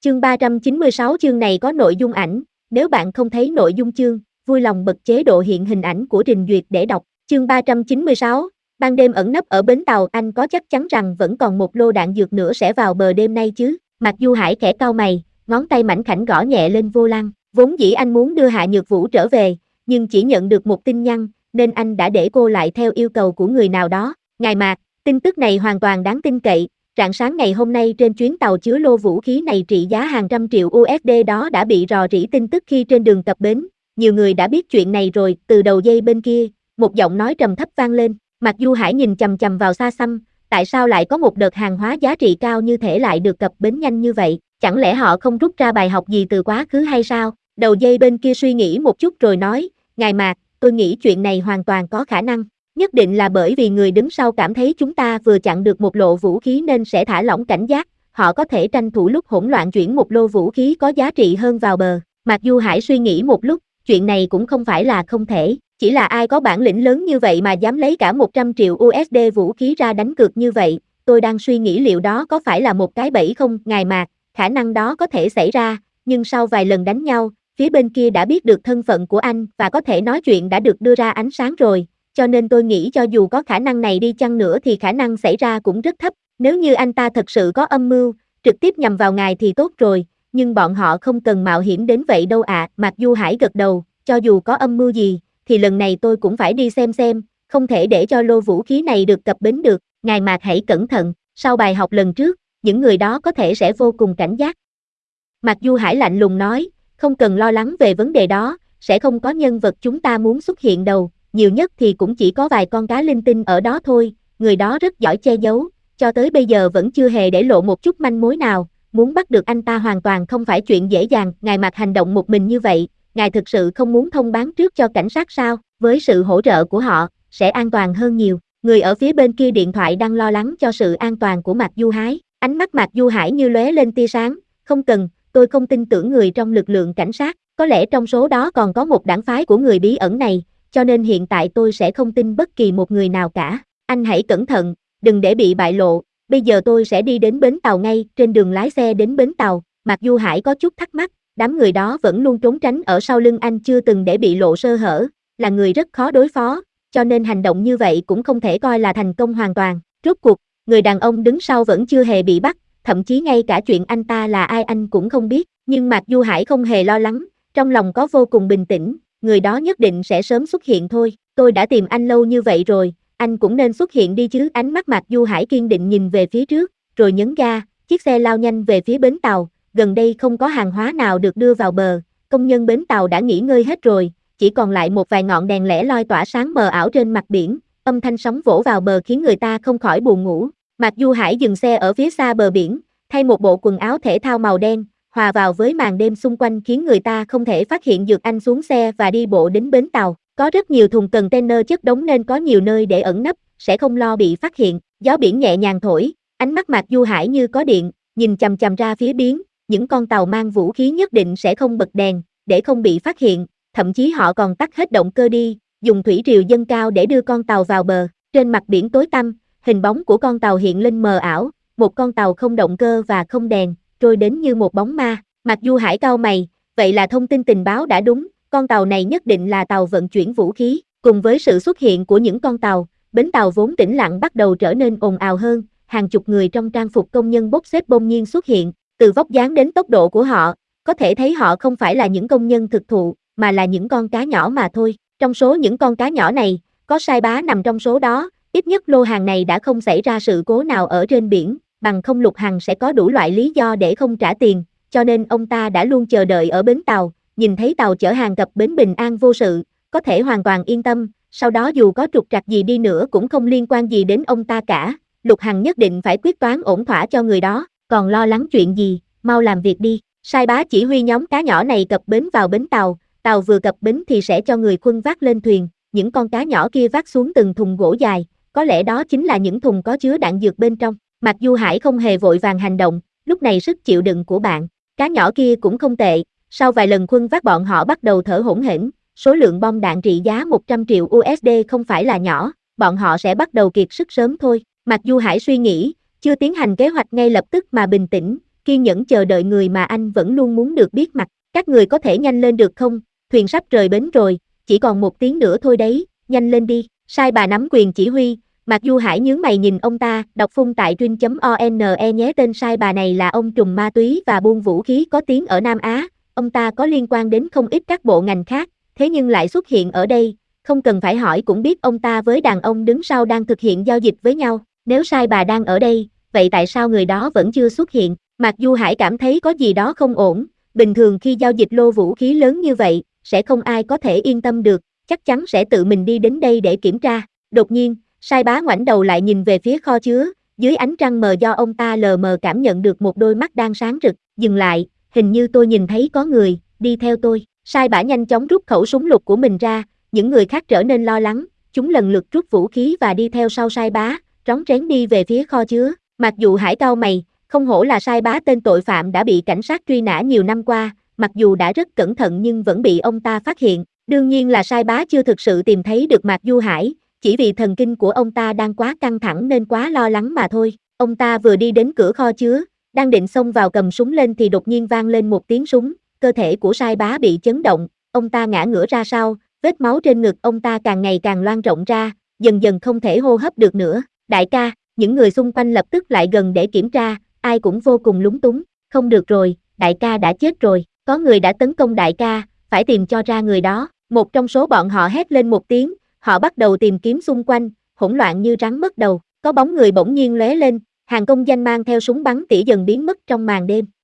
Chương 396 chương này có nội dung ảnh, nếu bạn không thấy nội dung chương, vui lòng bật chế độ hiện hình ảnh của trình duyệt để đọc. Chương 396, ban đêm ẩn nấp ở bến tàu, anh có chắc chắn rằng vẫn còn một lô đạn dược nữa sẽ vào bờ đêm nay chứ? Mạc Du Hải khẽ cau mày, ngón tay mảnh khảnh gõ nhẹ lên vô lăng. Vốn dĩ anh muốn đưa Hạ Nhược Vũ trở về, nhưng chỉ nhận được một tin nhắn, nên anh đã để cô lại theo yêu cầu của người nào đó. Ngài Mạc, tin tức này hoàn toàn đáng tin cậy. Rạng sáng ngày hôm nay trên chuyến tàu chứa lô vũ khí này trị giá hàng trăm triệu USD đó đã bị rò rỉ tin tức khi trên đường cập bến. Nhiều người đã biết chuyện này rồi. Từ đầu dây bên kia, một giọng nói trầm thấp vang lên. Mạc Du Hải nhìn chằm chằm vào xa xăm, tại sao lại có một đợt hàng hóa giá trị cao như thể lại được cập bến nhanh như vậy? Chẳng lẽ họ không rút ra bài học gì từ quá khứ hay sao? Đầu dây bên kia suy nghĩ một chút rồi nói, Ngài Mạc, tôi nghĩ chuyện này hoàn toàn có khả năng. Nhất định là bởi vì người đứng sau cảm thấy chúng ta vừa chặn được một lộ vũ khí nên sẽ thả lỏng cảnh giác, họ có thể tranh thủ lúc hỗn loạn chuyển một lô vũ khí có giá trị hơn vào bờ. Mạc Du Hải suy nghĩ một lúc, chuyện này cũng không phải là không thể, chỉ là ai có bản lĩnh lớn như vậy mà dám lấy cả 100 triệu USD vũ khí ra đánh cược như vậy, tôi đang suy nghĩ liệu đó có phải là một cái bẫy không, Ngài Mạc, khả năng đó có thể xảy ra, nhưng sau vài lần đánh nhau, phía bên kia đã biết được thân phận của anh và có thể nói chuyện đã được đưa ra ánh sáng rồi. Cho nên tôi nghĩ cho dù có khả năng này đi chăng nữa thì khả năng xảy ra cũng rất thấp. Nếu như anh ta thật sự có âm mưu, trực tiếp nhằm vào ngài thì tốt rồi, nhưng bọn họ không cần mạo hiểm đến vậy đâu ạ. Mạc Du Hải gật đầu, cho dù có âm mưu gì, thì lần này tôi cũng phải đi xem, không thể để cho lô vũ khí này được cập bến được. Ngài Mạc hãy cẩn thận, sau bài học lần trước, những người đó có thể sẽ vô cùng cảnh giác. Mạc Du Hải lạnh lùng nói, không cần lo lắng về vấn đề đó, sẽ không có nhân vật chúng ta muốn xuất hiện đâu. Nhiều nhất thì cũng chỉ có vài con cá linh tinh ở đó thôi, người đó rất giỏi che giấu, cho tới bây giờ vẫn chưa hề để lộ một chút manh mối nào, muốn bắt được anh ta hoàn toàn không phải chuyện dễ dàng. Ngài Mạc hành động một mình như vậy, ngài thực sự không muốn thông báo trước cho cảnh sát sao? Với sự hỗ trợ của họ, sẽ an toàn hơn nhiều. Người ở phía bên kia điện thoại đang lo lắng cho sự an toàn của Mạc Du Hải, ánh mắt Mạc Du Hải như lóe lên tia sáng, không cần, tôi không tin tưởng người trong lực lượng cảnh sát, có lẽ trong số đó còn có một đảng phái của người bí ẩn này. Cho nên hiện tại tôi sẽ không tin bất kỳ một người nào cả. Anh hãy cẩn thận, đừng để bị bại lộ. Bây giờ tôi sẽ đi đến bến tàu ngay. Trên đường lái xe đến bến tàu, Mạc Du Hải có chút thắc mắc. Đám người đó vẫn luôn trốn tránh ở sau lưng anh, chưa từng để bị lộ sơ hở, là người rất khó đối phó, cho nên hành động như vậy cũng không thể coi là thành công hoàn toàn. Rốt cuộc, người đàn ông đứng sau vẫn chưa hề bị bắt, thậm chí ngay cả chuyện anh ta là ai anh cũng không biết. Nhưng Mạc Du Hải không hề lo lắng, trong lòng có vô cùng bình tĩnh. Người đó nhất định sẽ sớm xuất hiện thôi, tôi đã tìm anh lâu như vậy rồi, anh cũng nên xuất hiện đi chứ. Ánh mắt Mạc Du Hải kiên định nhìn về phía trước, rồi nhấn ga, chiếc xe lao nhanh về phía bến tàu, gần đây không có hàng hóa nào được đưa vào bờ, công nhân bến tàu đã nghỉ ngơi hết rồi, chỉ còn lại một vài ngọn đèn lẻ loi tỏa sáng mờ ảo trên mặt biển, âm thanh sóng vỗ vào bờ khiến người ta không khỏi buồn ngủ. Mạc Du Hải dừng xe ở phía xa bờ biển, thay một bộ quần áo thể thao màu đen, hòa vào với màn đêm xung quanh khiến người ta không thể phát hiện được anh xuống xe và đi bộ đến bến tàu. Có rất nhiều thùng container chất đống nên có nhiều nơi để ẩn nấp, sẽ không lo bị phát hiện. Gió biển nhẹ nhàng thổi, ánh mắt Mạc Du Hải như có điện, nhìn chằm chằm ra phía biển, những con tàu mang vũ khí nhất định sẽ không bật đèn, để không bị phát hiện, thậm chí họ còn tắt hết động cơ đi, dùng thủy triều dâng cao để đưa con tàu vào bờ. Trên mặt biển tối tăm, hình bóng của con tàu hiện lên mờ ảo, một con tàu không động cơ và không đèn, trôi đến như một bóng ma. Mạc Du Hải cau mày, vậy là thông tin tình báo đã đúng, con tàu này nhất định là tàu vận chuyển vũ khí. Cùng với sự xuất hiện của những con tàu, bến tàu vốn tĩnh lặng bắt đầu trở nên ồn ào hơn, hàng chục người trong trang phục công nhân bốc xếp bỗng nhiên xuất hiện, từ vóc dáng đến tốc độ của họ, có thể thấy họ không phải là những công nhân thực thụ, mà là những con cá nhỏ mà thôi. Trong số những con cá nhỏ này, có Sai Bá nằm trong số đó, ít nhất lô hàng này đã không xảy ra sự cố nào ở trên biển, bằng không Lục Hằng sẽ có đủ loại lý do để không trả tiền, cho nên ông ta đã luôn chờ đợi ở bến tàu, nhìn thấy tàu chở hàng cập bến bình an vô sự, có thể hoàn toàn yên tâm, sau đó dù có trục trặc gì đi nữa cũng không liên quan gì đến ông ta cả. Lục Hằng nhất định phải quyết toán ổn thỏa cho người đó, còn lo lắng chuyện gì, mau làm việc đi. Sai Bá chỉ huy nhóm cá nhỏ này cập bến vào bến tàu, tàu vừa cập bến thì sẽ cho người khuân vác lên thuyền, những con cá nhỏ kia vác xuống từng thùng gỗ dài, có lẽ đó chính là những thùng có chứa đạn dược bên trong. Mạc Du Hải không hề vội vàng hành động, lúc này sức chịu đựng của bạn cá nhỏ kia cũng không tệ, sau vài lần khuân vác bọn họ bắt đầu thở hổn hển, số lượng bom đạn trị giá 100 triệu USD không phải là nhỏ, bọn họ sẽ bắt đầu kiệt sức sớm thôi. Mạc Du Hải suy nghĩ, chưa tiến hành kế hoạch ngay lập tức mà bình tĩnh, kiên nhẫn chờ đợi người mà anh vẫn luôn muốn được biết mặt. Các người có thể nhanh lên được không? Thuyền sắp rời bến rồi, chỉ còn 1 tiếng nữa thôi đấy, nhanh lên đi. Sai bà nắm quyền chỉ huy. Mạc Du Hải nhướng mày nhìn ông ta, đọc phun tại trin.one nhé. Tên sai bà này là ông trùm ma túy và buôn vũ khí có tiếng ở Nam Á. Ông ta có liên quan đến không ít các bộ ngành khác, thế nhưng lại xuất hiện ở đây. Không cần phải hỏi cũng biết ông ta với đàn ông đứng sau đang thực hiện giao dịch với nhau. Nếu sai bà đang ở đây, vậy tại sao người đó vẫn chưa xuất hiện? Mạc Du Hải cảm thấy có gì đó không ổn. Bình thường khi giao dịch lô vũ khí lớn như vậy, sẽ không ai có thể yên tâm được, chắc chắn sẽ tự mình đi đến đây để kiểm tra. Đột nhiên, sai bá ngoảnh đầu lại nhìn về phía kho chứa, dưới ánh trăng mờ do ông ta lờ mờ cảm nhận được một đôi mắt đang sáng rực. Dừng lại, hình như tôi nhìn thấy có người, đi theo tôi. Sai bá nhanh chóng rút khẩu súng lục của mình ra, những người khác trở nên lo lắng, chúng lần lượt rút vũ khí và đi theo sau sai bá, rón rén đi về phía kho chứa. Mặc dù Hải cau mày, không hổ là sai bá, tên tội phạm đã bị cảnh sát truy nã nhiều năm qua, mặc dù đã rất cẩn thận nhưng vẫn bị ông ta phát hiện. Đương nhiên là sai bá chưa thực sự tìm thấy được Mạc Du Hải, chỉ vì thần kinh của ông ta đang quá căng thẳng nên quá lo lắng mà thôi. Ông ta vừa đi đến cửa kho chứa, đang định xông vào cầm súng lên thì đột nhiên vang lên một tiếng súng, cơ thể của sai bá bị chấn động, ông ta ngã ngửa ra sau, vết máu trên ngực ông ta càng ngày càng loang rộng ra, dần dần không thể hô hấp được nữa. Đại ca, những người xung quanh lập tức lại gần để kiểm tra, ai cũng vô cùng lúng túng. Không được rồi, đại ca đã chết rồi, có người đã tấn công đại ca, phải tìm cho ra người đó. Một trong số bọn họ hét lên một tiếng, họ bắt đầu tìm kiếm xung quanh, hỗn loạn như rắn mất đầu. Có bóng người bỗng nhiên lóe lên, hàng công danh mang theo súng bắn tỉa dần biến mất trong màn đêm.